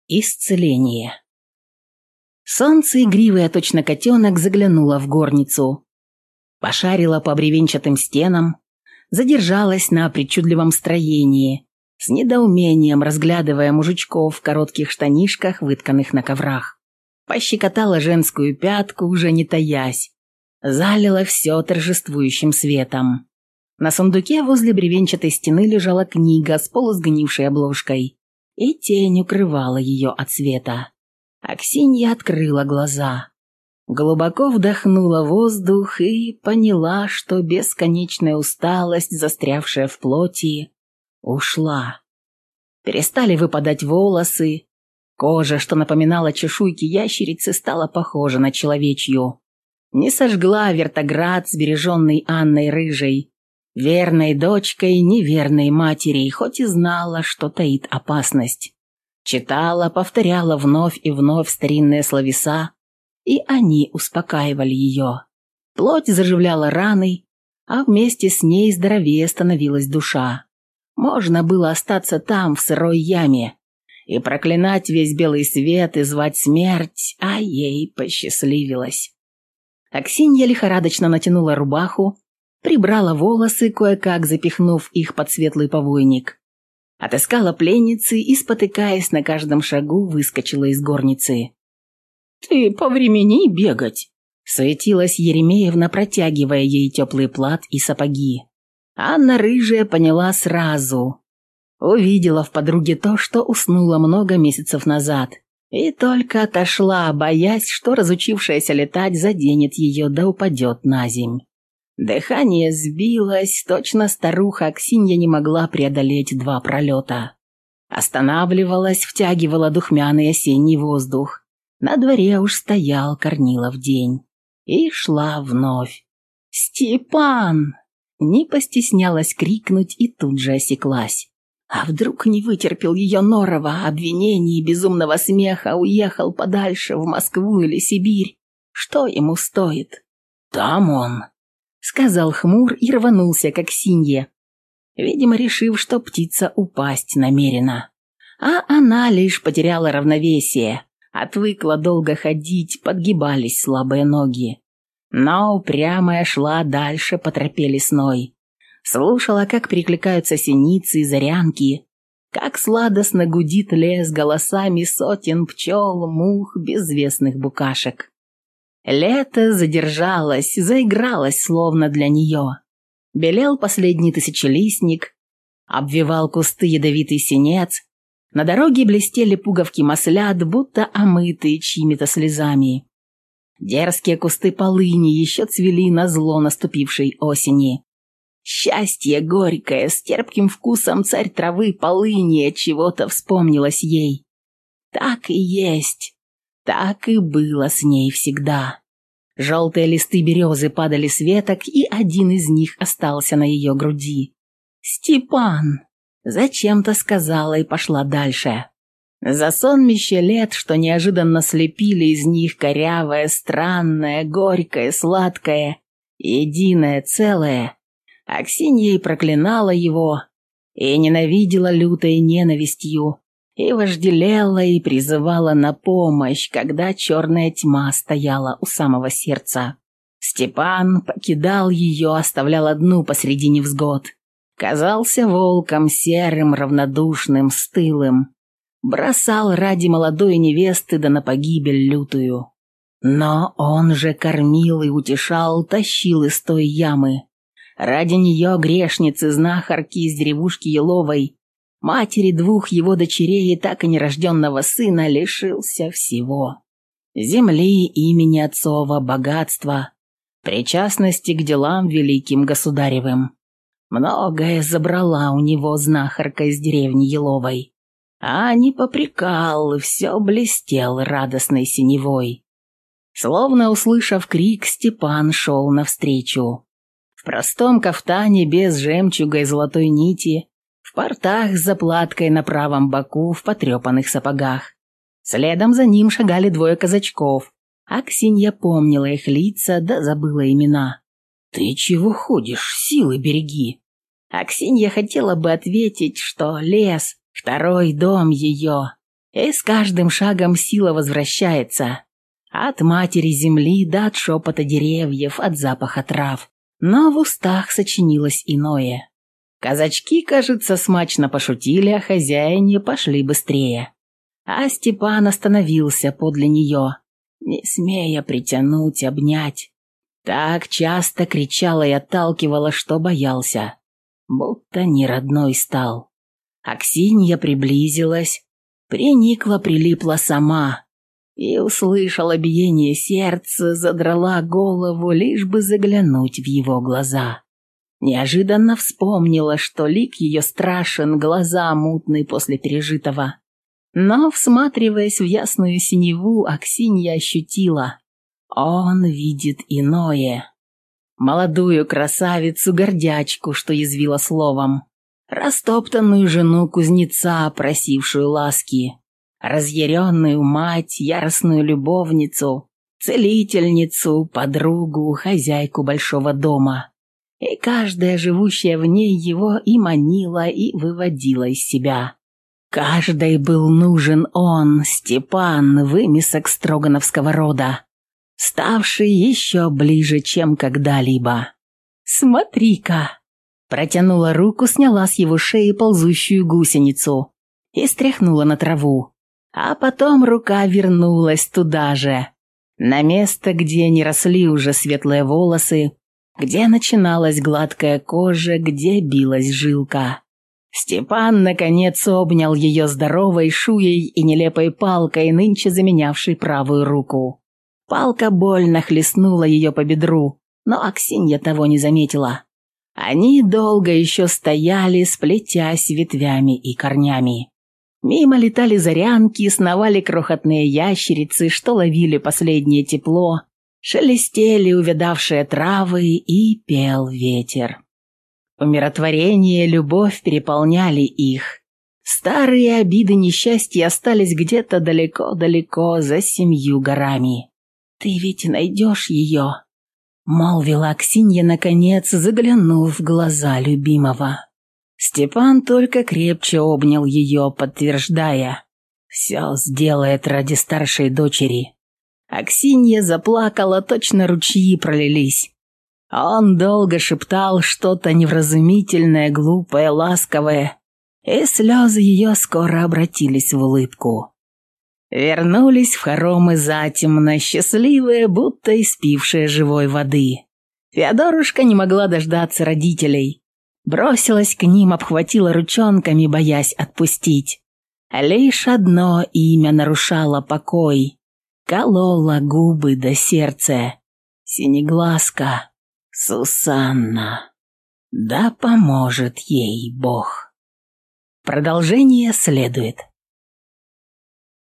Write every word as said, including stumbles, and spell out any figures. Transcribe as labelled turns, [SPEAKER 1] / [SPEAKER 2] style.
[SPEAKER 1] Исцеление. Солнце, игривое точно котенок, заглянуло в горницу. Пошарило по бревенчатым стенам, задержалось на причудливом строении, с недоумением разглядывая мужичков в коротких штанишках, вытканных на коврах. Пощекотала женскую пятку, уже не таясь. Залило все торжествующим светом. На сундуке возле бревенчатой стены лежала книга с полусгнившей обложкой, и тень укрывала ее от света. Аксинья открыла глаза. Глубоко вдохнула воздух и поняла, что бесконечная усталость, застрявшая в плоти, ушла. Перестали выпадать волосы, кожа, что напоминала чешуйки ящерицы, стала похожа на человечью. Не сожгла вертоград, сбереженный Анной Рыжей, верной дочкой неверной матери, хоть и знала, что таит опасность. Читала, повторяла вновь и вновь старинные словеса, и они успокаивали ее. Плоть заживляла раны, а вместе с ней здоровее становилась душа. Можно было остаться там, в сырой яме, и проклинать весь белый свет и звать смерть, а ей посчастливилось. Аксинья лихорадочно натянула рубаху, прибрала волосы, кое-как запихнув их под светлый повойник. Отыскала пленницы и, спотыкаясь на каждом шагу, выскочила из горницы. «Ты повремени бегать!» — суетилась Еремеевна, протягивая ей теплый плат и сапоги. Анна Рыжая поняла сразу. Увидела в подруге то, что уснула много месяцев назад, и только отошла, боясь, что разучившаяся летать заденет ее да упадет на земь. Дыхание сбилось, точно старуха Аксинья не могла преодолеть два пролета. Останавливалась, втягивала духмяный осенний воздух. На дворе уж стоял Корнилов день. И шла вновь. «Степан!» Не постеснялась крикнуть и тут же осеклась. А вдруг не вытерпел ее норова, обвинений и безумного смеха, уехал подальше, в Москву или Сибирь? Что ему стоит? «Там он!» — сказал хмур и рванулся к Аксинье, видимо, решив, что птица упасть намерена. А она лишь потеряла равновесие, отвыкла долго ходить, подгибались слабые ноги. Но упрямая шла дальше по тропе лесной. Слушала, как перекликаются синицы и зарянки, как сладостно гудит лес голосами сотен пчел, мух, безвестных букашек. Лето задержалось, заигралось словно для нее. Белел последний тысячелистник, обвивал кусты ядовитый синец, на дороге блестели пуговки маслят, будто омытые чьими-то слезами. Дерзкие кусты полыни еще цвели назло наступившей осени. Счастье горькое, с терпким вкусом царь травы полыни чего-то вспомнилось ей. Так и есть. Так и было с ней всегда. Желтые листы березы падали с веток, и один из них остался на ее груди. «Степан!» — зачем-то сказала и пошла дальше. За сонмище лет, что неожиданно слепили из них корявое, странное, горькое, сладкое, единое целое, Аксинья и проклинала его, и ненавидела лютой ненавистью, и вожделела и призывала на помощь, когда черная тьма стояла у самого сердца. Степан покидал ее, оставлял одну посреди невзгод. Казался волком серым, равнодушным, стылым. Бросал ради молодой невесты да на погибель лютую. Но он же кормил и утешал, тащил из той ямы. Ради нее, грешницы, знахарки из деревушки Еловой, матери двух его дочерей и так и нерожденного сына, лишился всего. Земли, имени отцова, богатства, причастности к делам великим государевым. Многое забрала у него знахарка из деревни Еловой. А не попрекал, все блестел радостной синевой. Словно услышав крик, Степан шел навстречу. В простом кафтане без жемчуга и золотой нити, в портах с заплаткой на правом боку, в потрепанных сапогах. Следом за ним шагали двое казачков. Аксинья помнила их лица, да забыла имена. «Ты чего ходишь? Силы береги!» Аксинья хотела бы ответить, что лес — второй дом ее, И с каждым шагом сила возвращается. От матери земли до от шепота деревьев, от запаха трав. Но в устах сочинилось иное. Казачки, кажется, смачно пошутили, а хозяине пошли быстрее. А Степан остановился подле нее, не смея притянуть, обнять. Так часто кричала и отталкивала, что боялся, будто не родной стал. Аксинья приблизилась, приникла, прилипла сама и услышала биение сердца, задрала голову, лишь бы заглянуть в его глаза. Неожиданно вспомнила, что лик ее страшен, глаза мутные после пережитого. Но, всматриваясь в ясную синеву, Аксинья ощутила: он видит иное. Молодую красавицу-гордячку, что язвила словом, растоптанную жену кузнеца, просившую ласки, разъяренную мать, яростную любовницу, целительницу, подругу, хозяйку большого дома. И каждая, живущая в ней, его и манила, и выводила из себя. Каждой был нужен он, Степан, вымесок строгановского рода, ставший еще ближе, чем когда-либо. «Смотри-ка!» Протянула руку, сняла с его шеи ползущую гусеницу и стряхнула на траву. А потом рука вернулась туда же, на место, где не росли уже светлые волосы, где начиналась гладкая кожа, где билась жилка. Степан, наконец, обнял ее здоровой шуей и нелепой палкой, нынче заменявшей правую руку. Палка больно хлестнула ее по бедру, но Аксинья того не заметила. Они долго еще стояли, сплетясь ветвями и корнями. Мимо летали зарянки, сновали крохотные ящерицы, что ловили последнее тепло, шелестели увядавшие травы и пел ветер. Умиротворение, любовь переполняли их. Старые обиды, несчастья остались где-то далеко-далеко за семью горами. «Ты ведь найдешь ее», — молвила Аксинья наконец, заглянув в глаза любимого. Степан только крепче обнял ее, подтверждая: «Все сделает ради старшей дочери». Аксинья заплакала, точно ручьи пролились. Он долго шептал что-то невразумительное, глупое, ласковое, и слезы ее скоро обратились в улыбку. Вернулись в хоромы затемно, счастливые, будто испившие живой воды. Феодорушка не могла дождаться родителей. Бросилась к ним, обхватила ручонками, боясь отпустить. Лишь одно имя нарушало покой, кололо губы до сердца. Синеглазка, Сусанна. Да поможет ей Бог. Продолжение следует.